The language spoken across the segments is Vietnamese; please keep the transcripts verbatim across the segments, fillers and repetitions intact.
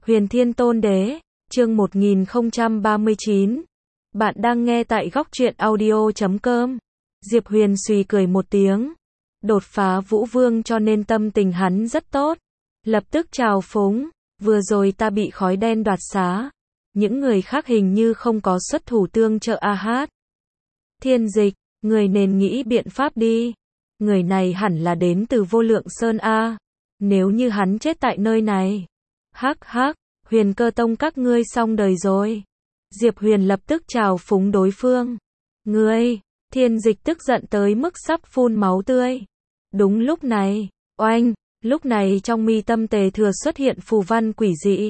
Huyền Thiên Tôn Đế, chương một nghìn không trăm ba mươi chín. Bạn đang nghe tại góc truyện audio chấm com. Diệp Huyền xùy cười một tiếng. Đột phá Vũ Vương cho nên tâm tình hắn rất tốt. Lập tức chào phúng, vừa rồi ta bị khói đen đoạt xá. Những người khác hình như không có xuất thủ tương trợ a hát. Thiên Dịch, người nên nghĩ biện pháp đi. Người này hẳn là đến từ Vô Lượng Sơn A. Nếu như hắn chết tại nơi này. Hắc hắc, Huyền Cơ Tông các ngươi xong đời rồi. Diệp Huyền lập tức chào phúng đối phương. Ngươi, Thiên Dịch tức giận tới mức sắp phun máu tươi. Đúng lúc này, oanh, lúc này trong mi tâm Tề Thừa xuất hiện phù văn quỷ dị.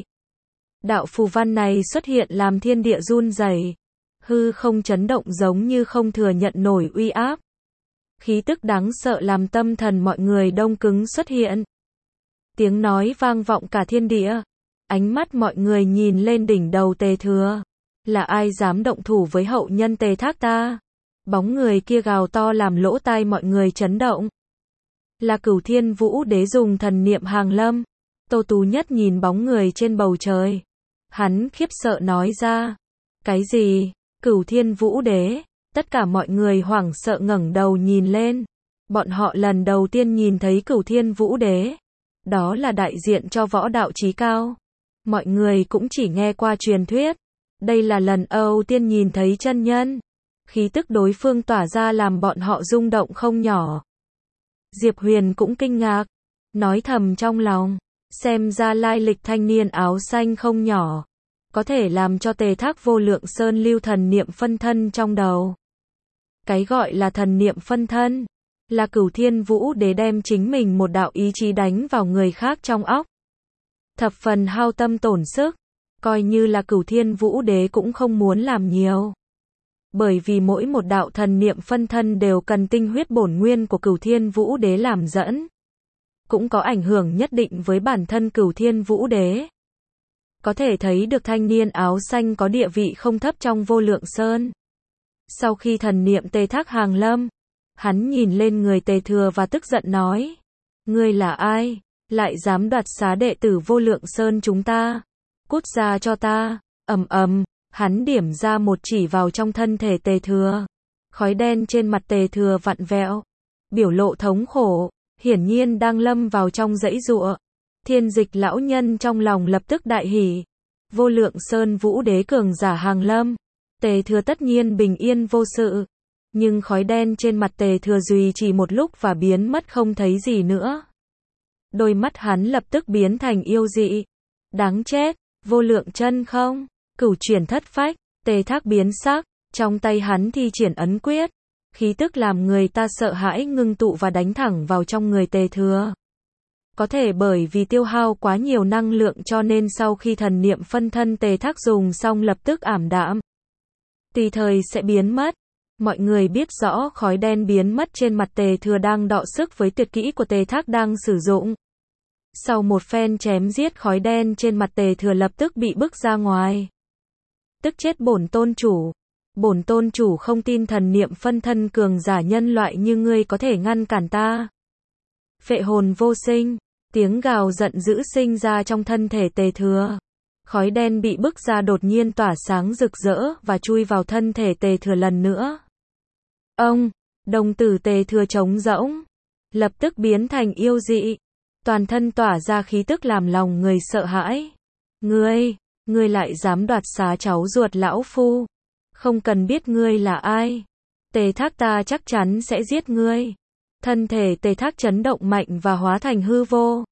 Đạo phù văn này xuất hiện làm thiên địa run rẩy, hư không chấn động giống như không thừa nhận nổi uy áp. Khí tức đáng sợ làm tâm thần mọi người đông cứng xuất hiện. Tiếng nói vang vọng cả thiên địa. Ánh mắt mọi người nhìn lên đỉnh đầu Tề Thừa. Là ai dám động thủ với hậu nhân Tề Thác ta? Bóng người kia gào to làm lỗ tai mọi người chấn động. Là Cửu Thiên Vũ Đế dùng thần niệm hàng lâm. Tô Tú Nhất nhìn bóng người trên bầu trời. Hắn khiếp sợ nói ra. Cái gì? Cửu Thiên Vũ Đế? Tất cả mọi người hoảng sợ ngẩng đầu nhìn lên. Bọn họ lần đầu tiên nhìn thấy Cửu Thiên Vũ Đế. Đó là đại diện cho võ đạo chí cao. Mọi người cũng chỉ nghe qua truyền thuyết. Đây là lần đầu tiên nhìn thấy chân nhân. Khí tức đối phương tỏa ra làm bọn họ rung động không nhỏ. Diệp Huyền cũng kinh ngạc. Nói thầm trong lòng. Xem ra lai lịch thanh niên áo xanh không nhỏ. Có thể làm cho Tề Thác Vô Lượng Sơn lưu thần niệm phân thân trong đầu. Cái gọi là thần niệm phân thân. Là Cửu Thiên Vũ Đế đem chính mình một đạo ý chí đánh vào người khác trong óc. Thập phần hao tâm tổn sức. Coi như là Cửu Thiên Vũ Đế cũng không muốn làm nhiều. Bởi vì mỗi một đạo thần niệm phân thân đều cần tinh huyết bổn nguyên của Cửu Thiên Vũ Đế làm dẫn. Cũng có ảnh hưởng nhất định với bản thân Cửu Thiên Vũ Đế. Có thể thấy được thanh niên áo xanh có địa vị không thấp trong Vô Lượng Sơn. Sau khi thần niệm Tề Thác hàng lâm, hắn nhìn lên người Tề Thừa và tức giận nói. Ngươi là ai? Lại dám đoạt xá đệ tử Vô Lượng Sơn chúng ta? Cút ra cho ta. Ầm ầm, hắn điểm ra một chỉ vào trong thân thể Tề Thừa. Khói đen trên mặt Tề Thừa vặn vẹo. Biểu lộ thống khổ, hiển nhiên đang lâm vào trong dãy giụa. Thiên Dịch lão nhân trong lòng lập tức đại hỉ. Vô Lượng Sơn Vũ Đế cường giả hàng lâm. Tề Thừa tất nhiên bình yên vô sự. Nhưng khói đen trên mặt Tề Thừa duy chỉ một lúc và biến mất không thấy gì nữa. Đôi mắt hắn lập tức biến thành yêu dị. Đáng chết, vô lượng chân không? Cửu chuyển thất phách, Tề Thác biến sắc, trong tay hắn thi triển ấn quyết. Khí tức làm người ta sợ hãi ngưng tụ và đánh thẳng vào trong người Tề Thừa. Có thể bởi vì tiêu hao quá nhiều năng lượng cho nên sau khi thần niệm phân thân Tề Thác dùng xong lập tức ảm đạm. Tùy thời sẽ biến mất. Mọi người biết rõ khói đen biến mất trên mặt Tề Thừa đang đọ sức với tuyệt kỹ của Tề Thác đang sử dụng. Sau một phen chém giết khói đen trên mặt Tề Thừa lập tức bị bức ra ngoài. Tức chết bổn tôn chủ. Bổn tôn chủ không tin thần niệm phân thân cường giả nhân loại như ngươi có thể ngăn cản ta. Phệ hồn vô sinh. Tiếng gào giận dữ sinh ra trong thân thể Tề Thừa. Khói đen bị bức ra đột nhiên tỏa sáng rực rỡ và chui vào thân thể Tề Thừa lần nữa. Ông, đồng tử Tề Thừa trống rỗng. Lập tức biến thành yêu dị. Toàn thân tỏa ra khí tức làm lòng người sợ hãi. Ngươi, ngươi lại dám đoạt xá cháu ruột lão phu. Không cần biết ngươi là ai. Tề Thác ta chắc chắn sẽ giết ngươi. Thân thể Tề Thác chấn động mạnh và hóa thành hư vô.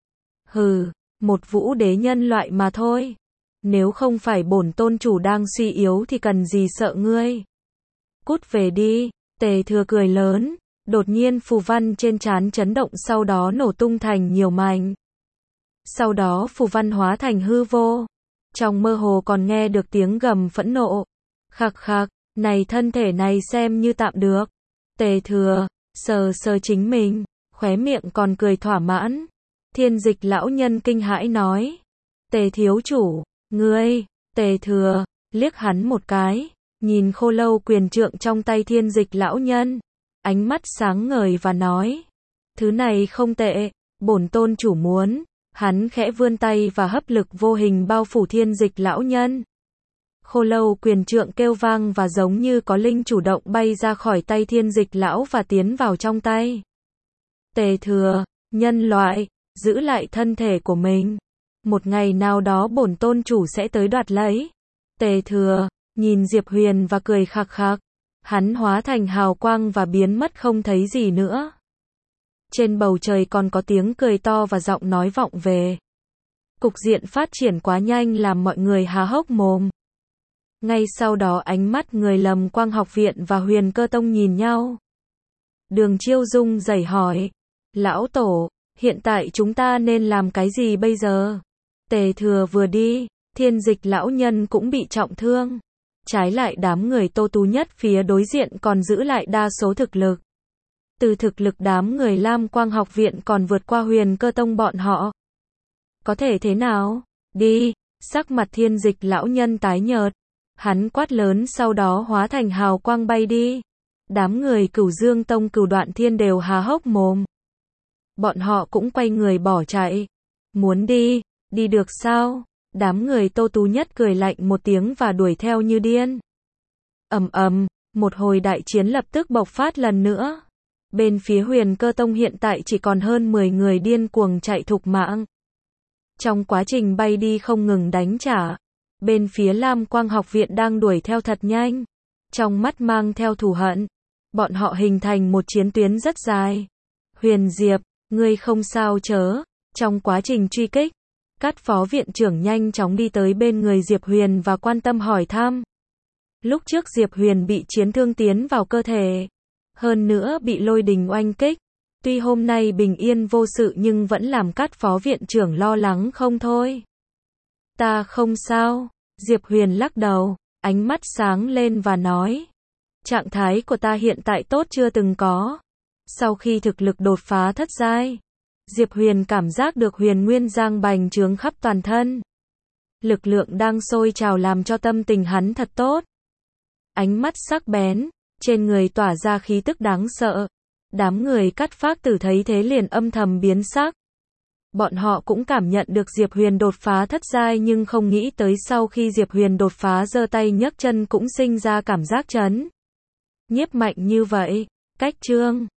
Hừ, một vũ đế nhân loại mà thôi. Nếu không phải bổn tôn chủ đang suy yếu thì cần gì sợ ngươi. Cút về đi. Tề Thừa cười lớn. Đột nhiên phù văn trên trán chấn động sau đó nổ tung thành nhiều mảnh. Sau đó phù văn hóa thành hư vô. Trong mơ hồ còn nghe được tiếng gầm phẫn nộ. Khạc khạc, này thân thể này xem như tạm được. Tề Thừa, sờ sờ chính mình, khóe miệng còn cười thỏa mãn. Thiên Dịch lão nhân kinh hãi nói. Tề thiếu chủ, ngươi, Tề Thừa, liếc hắn một cái, nhìn khô lâu quyền trượng trong tay Thiên Dịch lão nhân. Ánh mắt sáng ngời và nói. Thứ này không tệ, bổn tôn chủ muốn. Hắn khẽ vươn tay và hấp lực vô hình bao phủ thiên dịch lão nhân. Khô lâu quyền trượng kêu vang và giống như có linh chủ động bay ra khỏi tay thiên dịch lão và tiến vào trong tay. Tề thừa, nhân loại, giữ lại thân thể của mình. Một ngày nào đó bổn tôn chủ sẽ tới đoạt lấy. Tề thừa, nhìn Diệp Huyền và cười khạc khạc. Hắn hóa thành hào quang và biến mất không thấy gì nữa. Trên bầu trời còn có tiếng cười to và giọng nói vọng về. Cục diện phát triển quá nhanh làm mọi người há hốc mồm. Ngay sau đó ánh mắt người Lâm Quang học viện và Huyền Cơ Tông nhìn nhau. Đường Chiêu Dung rẩy hỏi. Lão tổ, hiện tại chúng ta nên làm cái gì bây giờ? Tề thừa vừa đi, thiên dịch lão nhân cũng bị trọng thương. Trái lại đám người Tô Tú Nhất phía đối diện còn giữ lại đa số thực lực. Từ thực lực đám người Lam Quang học viện còn vượt qua Huyền Cơ Tông bọn họ. Có thể thế nào? Đi, sắc mặt thiên dịch lão nhân tái nhợt. Hắn quát lớn sau đó hóa thành hào quang bay đi. Đám người Cửu Dương Tông Cửu Đoạn Thiên đều há hốc mồm. Bọn họ cũng quay người bỏ chạy. Muốn đi, đi được sao? Đám người Tô Tú Nhất cười lạnh một tiếng và đuổi theo như điên. Ầm ầm, một hồi đại chiến lập tức bộc phát lần nữa. Bên phía Huyền Cơ Tông hiện tại chỉ còn hơn mười người điên cuồng chạy thục mạng. Trong quá trình bay đi không ngừng đánh trả. Bên phía Lam Quang học viện đang đuổi theo thật nhanh. Trong mắt mang theo thù hận. Bọn họ hình thành một chiến tuyến rất dài. Huyền Diệp, ngươi không sao chớ? Trong quá trình truy kích, Cát phó viện trưởng nhanh chóng đi tới bên người Diệp Huyền và quan tâm hỏi thăm. Lúc trước Diệp Huyền bị chiến thương tiến vào cơ thể. Hơn nữa bị lôi đình oanh kích. Tuy hôm nay bình yên vô sự nhưng vẫn làm Cát phó viện trưởng lo lắng không thôi. Ta không sao. Diệp Huyền lắc đầu, ánh mắt sáng lên và nói. Trạng thái của ta hiện tại tốt chưa từng có. Sau khi thực lực đột phá thất giai, Diệp Huyền cảm giác được huyền nguyên giang bành trướng khắp toàn thân. Lực lượng đang sôi trào làm cho tâm tình hắn thật tốt. Ánh mắt sắc bén, trên người tỏa ra khí tức đáng sợ. Đám người Cát Phác Tử thấy thế liền âm thầm biến sắc. Bọn họ cũng cảm nhận được Diệp Huyền đột phá thất giai nhưng không nghĩ tới sau khi Diệp Huyền đột phá giơ tay nhấc chân cũng sinh ra cảm giác chấn nhiếp mạnh như vậy. Cách chương